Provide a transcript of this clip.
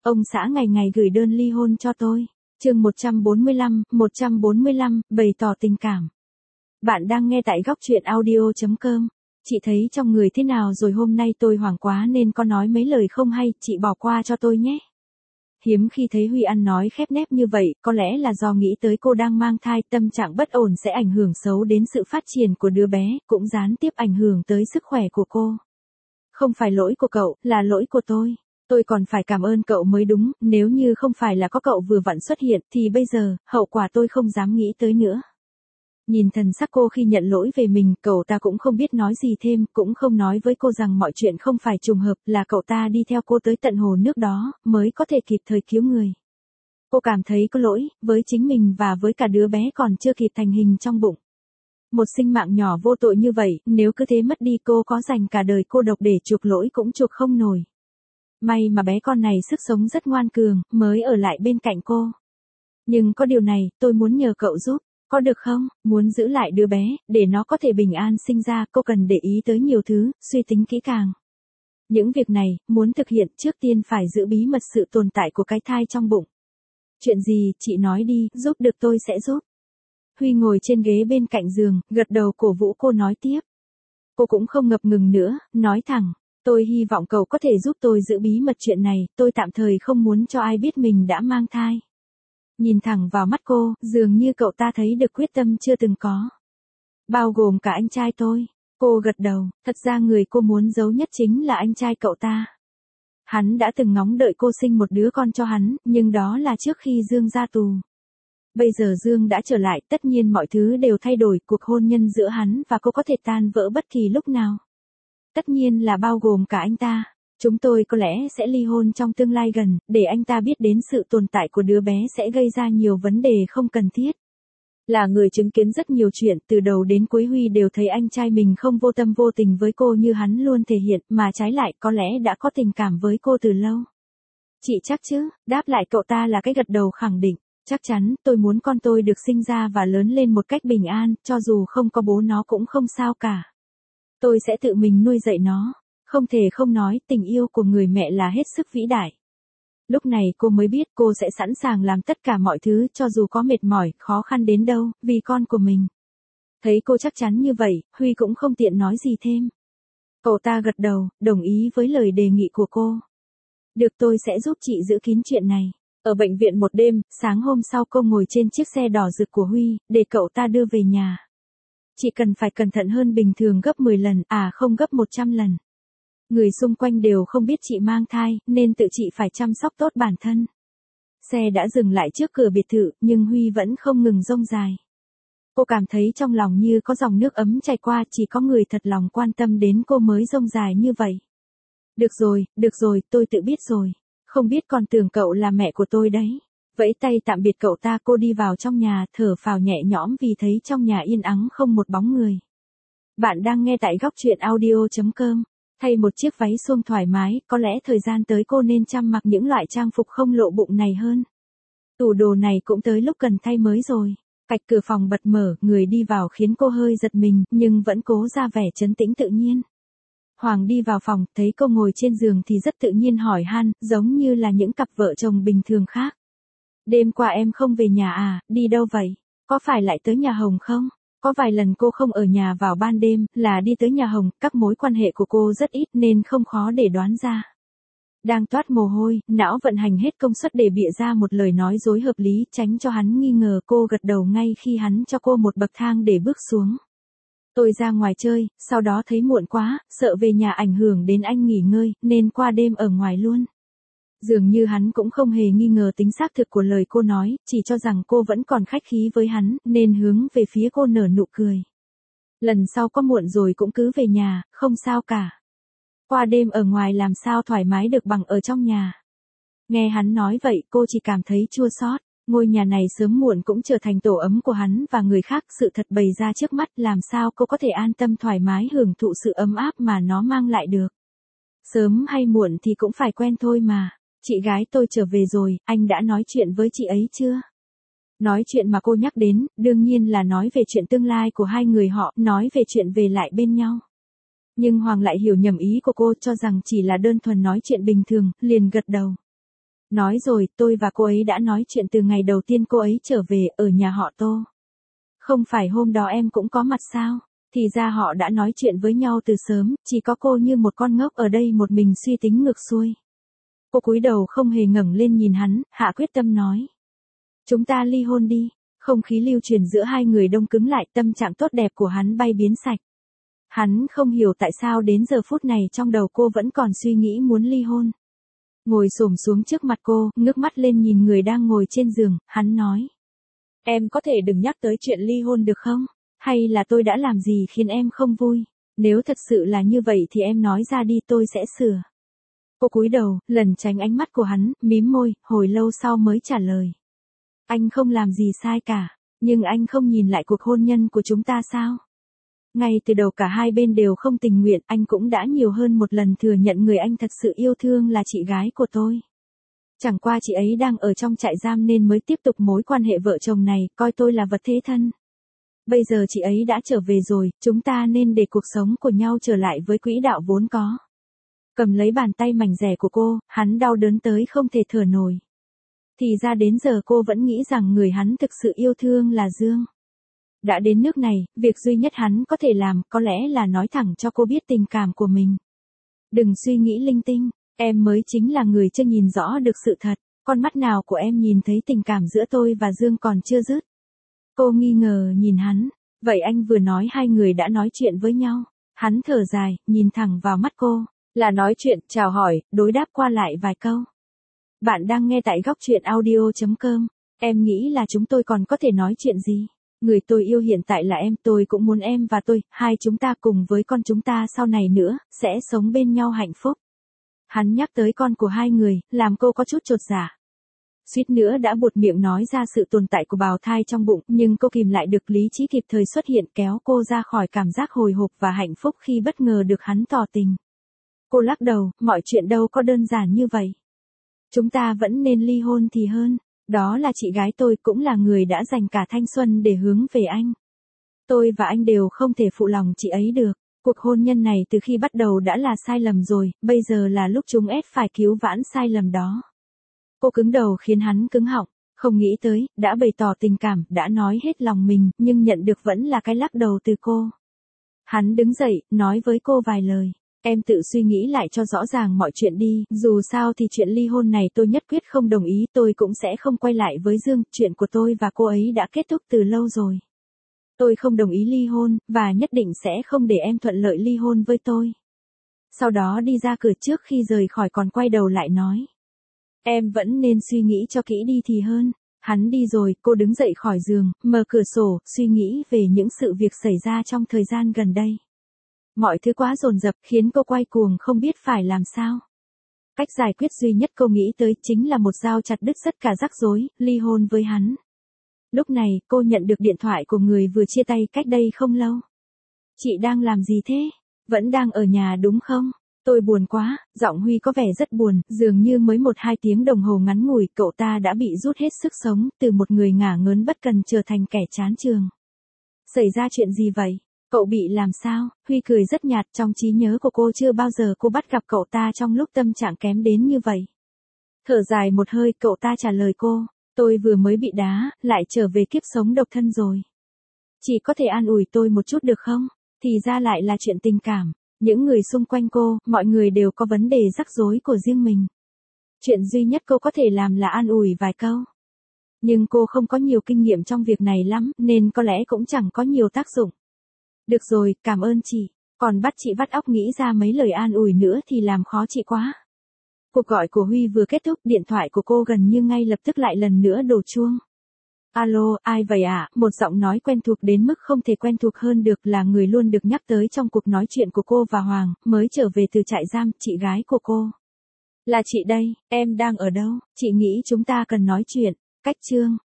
Ông xã ngày ngày gửi đơn ly hôn cho tôi. Chương 145, bày tỏ tình cảm. Bạn đang nghe tại góc truyện audio.com. Chị thấy trong người thế nào rồi, hôm nay tôi hoảng quá nên có nói mấy lời không hay, chị bỏ qua cho tôi nhé. Hiếm khi thấy Huy ăn nói khép nép như vậy, có lẽ là do nghĩ tới cô đang mang thai, tâm trạng bất ổn sẽ ảnh hưởng xấu đến sự phát triển của đứa bé, cũng gián tiếp ảnh hưởng tới sức khỏe của cô. Không phải lỗi của cậu, là lỗi của tôi. Tôi còn phải cảm ơn cậu mới đúng, nếu như không phải là có cậu vừa vặn xuất hiện thì bây giờ, hậu quả tôi không dám nghĩ tới nữa. Nhìn thần sắc cô khi nhận lỗi về mình, cậu ta cũng không biết nói gì thêm, cũng không nói với cô rằng mọi chuyện không phải trùng hợp, là cậu ta đi theo cô tới tận hồ nước đó, mới có thể kịp thời cứu người. Cô cảm thấy có lỗi, với chính mình và với cả đứa bé còn chưa kịp thành hình trong bụng. Một sinh mạng nhỏ vô tội như vậy, nếu cứ thế mất đi cô có dành cả đời cô độc để chuộc lỗi cũng chuộc không nổi. May mà bé con này sức sống rất ngoan cường, mới ở lại bên cạnh cô. Nhưng có điều này, tôi muốn nhờ cậu giúp, có được không? Muốn giữ lại đứa bé, để nó có thể bình an sinh ra, cô cần để ý tới nhiều thứ, suy tính kỹ càng. Những việc này, muốn thực hiện trước tiên phải giữ bí mật sự tồn tại của cái thai trong bụng. Chuyện gì, chị nói đi, giúp được tôi sẽ giúp. Huy ngồi trên ghế bên cạnh giường, gật đầu cổ vũ cô nói tiếp. Cô cũng không ngập ngừng nữa, nói thẳng. Tôi hy vọng cậu có thể giúp tôi giữ bí mật chuyện này, tôi tạm thời không muốn cho ai biết mình đã mang thai. Nhìn thẳng vào mắt cô, dường như cậu ta thấy được quyết tâm chưa từng có. Bao gồm cả anh trai tôi. Cô gật đầu, thật ra người cô muốn giấu nhất chính là anh trai cậu ta. Hắn đã từng ngóng đợi cô sinh một đứa con cho hắn, nhưng đó là trước khi Dương ra tù. Bây giờ Dương đã trở lại, tất nhiên mọi thứ đều thay đổi, cuộc hôn nhân giữa hắn và cô có thể tan vỡ bất kỳ lúc nào. Tất nhiên là bao gồm cả anh ta. Chúng tôi có lẽ sẽ ly hôn trong tương lai gần, để anh ta biết đến sự tồn tại của đứa bé sẽ gây ra nhiều vấn đề không cần thiết. Là người chứng kiến rất nhiều chuyện, từ đầu đến cuối Huy đều thấy anh trai mình không vô tâm vô tình với cô như hắn luôn thể hiện, mà trái lại có lẽ đã có tình cảm với cô từ lâu. Chị chắc chứ? Đáp lại cậu ta là cái gật đầu khẳng định. Chắc chắn, tôi muốn con tôi được sinh ra và lớn lên một cách bình an, cho dù không có bố nó cũng không sao cả. Tôi sẽ tự mình nuôi dạy nó. Không thể không nói, tình yêu của người mẹ là hết sức vĩ đại. Lúc này cô mới biết cô sẽ sẵn sàng làm tất cả mọi thứ cho dù có mệt mỏi, khó khăn đến đâu, vì con của mình. Thấy cô chắc chắn như vậy, Huy cũng không tiện nói gì thêm. Cậu ta gật đầu, đồng ý với lời đề nghị của cô. Được, tôi sẽ giúp chị giữ kín chuyện này. Ở bệnh viện một đêm, sáng hôm sau cô ngồi trên chiếc xe đỏ rực của Huy, để cậu ta đưa về nhà. Chị cần phải cẩn thận hơn bình thường gấp 10 lần, không gấp 100 lần. Người xung quanh đều không biết chị mang thai, nên tự chị phải chăm sóc tốt bản thân. Xe đã dừng lại trước cửa biệt thự, nhưng Huy vẫn không ngừng dông dài. Cô cảm thấy trong lòng như có dòng nước ấm chảy qua, chỉ có người thật lòng quan tâm đến cô mới dông dài như vậy. Được rồi, tôi tự biết rồi. Không biết còn tưởng cậu là mẹ của tôi đấy. Vẫy tay tạm biệt cậu ta, cô đi vào trong nhà, thở phào nhẹ nhõm vì thấy trong nhà yên ắng không một bóng người. Bạn đang nghe tại góc truyện audio.com. Thay một chiếc váy suông thoải mái, có lẽ thời gian tới cô nên chăm mặc những loại trang phục không lộ bụng này hơn. Tủ đồ này cũng tới lúc cần thay mới rồi. Cạch cửa phòng bật mở, người đi vào khiến cô hơi giật mình, nhưng vẫn cố ra vẻ trấn tĩnh tự nhiên. Hoàng đi vào phòng, thấy cô ngồi trên giường thì rất tự nhiên hỏi han, giống như là những cặp vợ chồng bình thường khác. Đêm qua em không về nhà à, đi đâu vậy? Có phải lại tới nhà Hồng không? Có vài lần cô không ở nhà vào ban đêm, là đi tới nhà Hồng, các mối quan hệ của cô rất ít nên không khó để đoán ra. Đang toát mồ hôi, não vận hành hết công suất để bịa ra một lời nói dối hợp lý, tránh cho hắn nghi ngờ, cô gật đầu ngay khi hắn cho cô một bậc thang để bước xuống. Tôi ra ngoài chơi, sau đó thấy muộn quá, sợ về nhà ảnh hưởng đến anh nghỉ ngơi, nên qua đêm ở ngoài luôn. Dường như hắn cũng không hề nghi ngờ tính xác thực của lời cô nói, chỉ cho rằng cô vẫn còn khách khí với hắn, nên hướng về phía cô nở nụ cười. Lần sau có muộn rồi cũng cứ về nhà, không sao cả. Qua đêm ở ngoài làm sao thoải mái được bằng ở trong nhà. Nghe hắn nói vậy, cô chỉ cảm thấy chua xót. Ngôi nhà này sớm muộn cũng trở thành tổ ấm của hắn và người khác, sự thật bày ra trước mắt, làm sao cô có thể an tâm thoải mái hưởng thụ sự ấm áp mà nó mang lại được. Sớm hay muộn thì cũng phải quen thôi mà. Chị gái tôi trở về rồi, anh đã nói chuyện với chị ấy chưa? Nói chuyện mà cô nhắc đến, đương nhiên là nói về chuyện tương lai của hai người họ, nói về chuyện về lại bên nhau. Nhưng Hoàng lại hiểu nhầm ý của cô, cho rằng chỉ là đơn thuần nói chuyện bình thường, liền gật đầu. Nói rồi, tôi và cô ấy đã nói chuyện từ ngày đầu tiên cô ấy trở về ở nhà họ Tô. Không phải hôm đó em cũng có mặt sao? Thì ra họ đã nói chuyện với nhau từ sớm, chỉ có cô như một con ngốc ở đây một mình suy tính ngược xuôi. Cô cúi đầu không hề ngẩng lên nhìn hắn, hạ quyết tâm nói. Chúng ta ly hôn đi. Không khí lưu truyền giữa hai người đông cứng lại, tâm trạng tốt đẹp của hắn bay biến sạch. Hắn không hiểu tại sao đến giờ phút này trong đầu cô vẫn còn suy nghĩ muốn ly hôn. Ngồi xổm xuống trước mặt cô, ngước mắt lên nhìn người đang ngồi trên giường, hắn nói. Em có thể đừng nhắc tới chuyện ly hôn được không? Hay là tôi đã làm gì khiến em không vui? Nếu thật sự là như vậy thì em nói ra đi tôi sẽ sửa. Cô cúi đầu, lẩn tránh ánh mắt của hắn, mím môi, hồi lâu sau mới trả lời. Anh không làm gì sai cả, nhưng anh không nhìn lại cuộc hôn nhân của chúng ta sao? Ngay từ đầu cả hai bên đều không tình nguyện, anh cũng đã nhiều hơn một lần thừa nhận người anh thật sự yêu thương là chị gái của tôi. Chẳng qua chị ấy đang ở trong trại giam nên mới tiếp tục mối quan hệ vợ chồng này, coi tôi là vật thế thân. Bây giờ chị ấy đã trở về rồi, chúng ta nên để cuộc sống của nhau trở lại với quỹ đạo vốn có. Cầm lấy bàn tay mảnh dẻ của cô, hắn đau đớn tới không thể thở nổi. Thì ra đến giờ cô vẫn nghĩ rằng người hắn thực sự yêu thương là Dương. Đã đến nước này, việc duy nhất hắn có thể làm có lẽ là nói thẳng cho cô biết tình cảm của mình. Đừng suy nghĩ linh tinh, em mới chính là người chưa nhìn rõ được sự thật, con mắt nào của em nhìn thấy tình cảm giữa tôi và Dương còn chưa dứt. Cô nghi ngờ nhìn hắn, vậy anh vừa nói hai người đã nói chuyện với nhau. Hắn thở dài, nhìn thẳng vào mắt cô, là nói chuyện, chào hỏi, đối đáp qua lại vài câu. Bạn đang nghe tại góc truyện audio.com, em nghĩ là chúng tôi còn có thể nói chuyện gì? Người tôi yêu hiện tại là em, tôi cũng muốn em và tôi, hai chúng ta cùng với con chúng ta sau này nữa, sẽ sống bên nhau hạnh phúc. Hắn nhắc tới con của hai người, làm cô có chút chột dạ. Suýt nữa đã buột miệng nói ra sự tồn tại của bào thai trong bụng, nhưng cô kìm lại được lý trí kịp thời xuất hiện kéo cô ra khỏi cảm giác hồi hộp và hạnh phúc khi bất ngờ được hắn tỏ tình. Cô lắc đầu, mọi chuyện đâu có đơn giản như vậy. Chúng ta vẫn nên ly hôn thì hơn. Đó là chị gái tôi cũng là người đã dành cả thanh xuân để hướng về anh. Tôi và anh đều không thể phụ lòng chị ấy được. Cuộc hôn nhân này từ khi bắt đầu đã là sai lầm rồi, bây giờ là lúc chúng ép phải cứu vãn sai lầm đó. Cô cứng đầu khiến hắn cứng họng, không nghĩ tới, đã bày tỏ tình cảm, đã nói hết lòng mình, nhưng nhận được vẫn là cái lắc đầu từ cô. Hắn đứng dậy, nói với cô vài lời. Em tự suy nghĩ lại cho rõ ràng mọi chuyện đi, dù sao thì chuyện ly hôn này tôi nhất quyết không đồng ý, tôi cũng sẽ không quay lại với Dương, chuyện của tôi và cô ấy đã kết thúc từ lâu rồi. Tôi không đồng ý ly hôn, và nhất định sẽ không để em thuận lợi ly hôn với tôi. Sau đó đi ra cửa trước khi rời khỏi còn quay đầu lại nói. Em vẫn nên suy nghĩ cho kỹ đi thì hơn. Hắn đi rồi, cô đứng dậy khỏi giường, mở cửa sổ, suy nghĩ về những sự việc xảy ra trong thời gian gần đây. Mọi thứ quá dồn dập khiến cô quay cuồng không biết phải làm sao. Cách giải quyết duy nhất cô nghĩ tới chính là một dao chặt đứt tất cả rắc rối, ly hôn với hắn. Lúc này, cô nhận được điện thoại của người vừa chia tay cách đây không lâu. Chị đang làm gì thế? Vẫn đang ở nhà đúng không? Tôi buồn quá, giọng Huy có vẻ rất buồn, dường như mới 1-2 tiếng đồng hồ ngắn ngủi cậu ta đã bị rút hết sức sống, từ một người ngả ngớn bất cần trở thành kẻ chán trường. Xảy ra chuyện gì vậy? Cậu bị làm sao? Huy cười rất nhạt, trong trí nhớ của cô chưa bao giờ cô bắt gặp cậu ta trong lúc tâm trạng kém đến như vậy. Thở dài một hơi, cậu ta trả lời cô, tôi vừa mới bị đá, lại trở về kiếp sống độc thân rồi. Chỉ có thể an ủi tôi một chút được không? Thì ra lại là chuyện tình cảm. Những người xung quanh cô, mọi người đều có vấn đề rắc rối của riêng mình. Chuyện duy nhất cô có thể làm là an ủi vài câu. Nhưng cô không có nhiều kinh nghiệm trong việc này lắm, nên có lẽ cũng chẳng có nhiều tác dụng. Được rồi, cảm ơn chị. Còn bắt chị vắt óc nghĩ ra mấy lời an ủi nữa thì làm khó chị quá. Cuộc gọi của Huy vừa kết thúc, điện thoại của cô gần như ngay lập tức lại lần nữa đổ chuông. Alo, ai vậy ạ? Một giọng nói quen thuộc đến mức không thể quen thuộc hơn được, là người luôn được nhắc tới trong cuộc nói chuyện của cô và Hoàng, mới trở về từ trại giam, chị gái của cô. Là chị đây, em đang ở đâu? Chị nghĩ chúng ta cần nói chuyện. Cách chương.